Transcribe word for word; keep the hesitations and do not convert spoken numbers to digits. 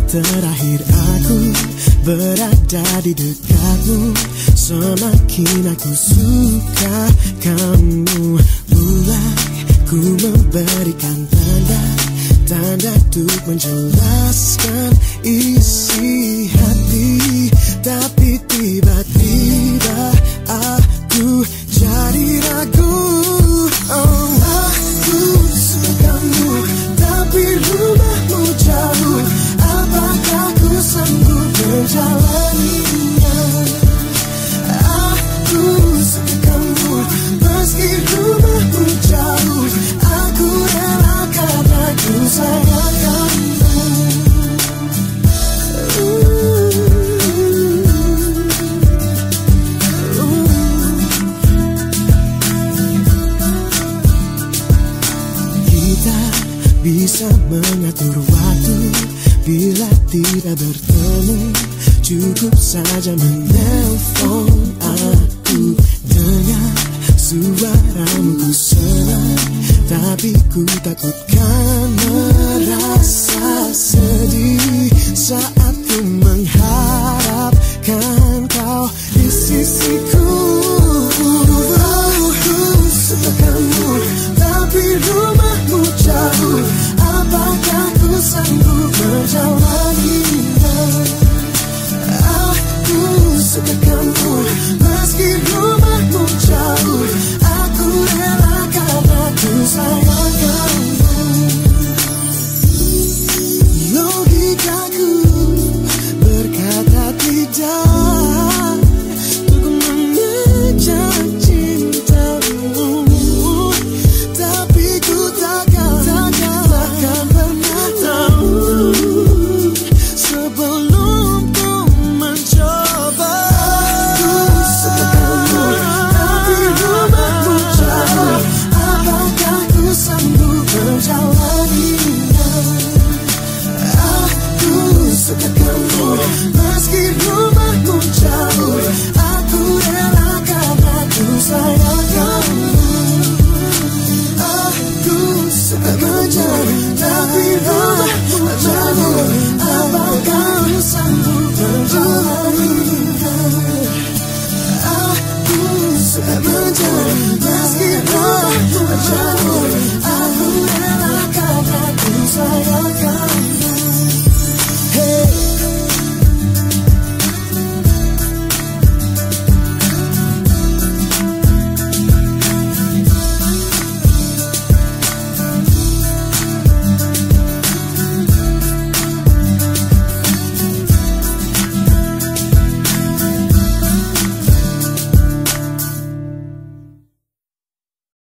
terakhir aku berada di dekatmu, semakin aku suka kamu. Mulai ku memberikan tanda Tanda untuk menjelaskan isi hati, tapi tiba-tiba aku jadi ragu. Oh, aku suka kamu, tapi rumahmu jauh. Apakah ku sanggup menjalaninya? Aku suka kamu, meski rumahmu jauh. Aku rela karena ku sayang kamu. Kita bisa mengatur waktu bila tidak bertemu. Cukup saja menelpon aku. Dengar suaramu ku senang, tapi ku takutkan merasa sedih saat ku mengharapkan kau di sisiku. Aku suka kamu, tapi rumahmu jauh. Apakah ku sanggup menjalaninya? Aku suka kamu, meski rumahmu jauh. Aku rela karena ku sayang kamu. Logikaku berkata tidak untuk mengejar cintamu, tapi ku takkan, takkan, takkan pernah tahu sebelum ku mencoba. Aku suka kamu, tapi rumahmu jauh. Apakah ku sanggup menjalaninya? Aku suka kamu, meski rumahmu jauh. Aku rela karena ku sayang kamu. Aku suka kamu, tapi rumahmu jauh. Apakah ku sanggup menjalaninya?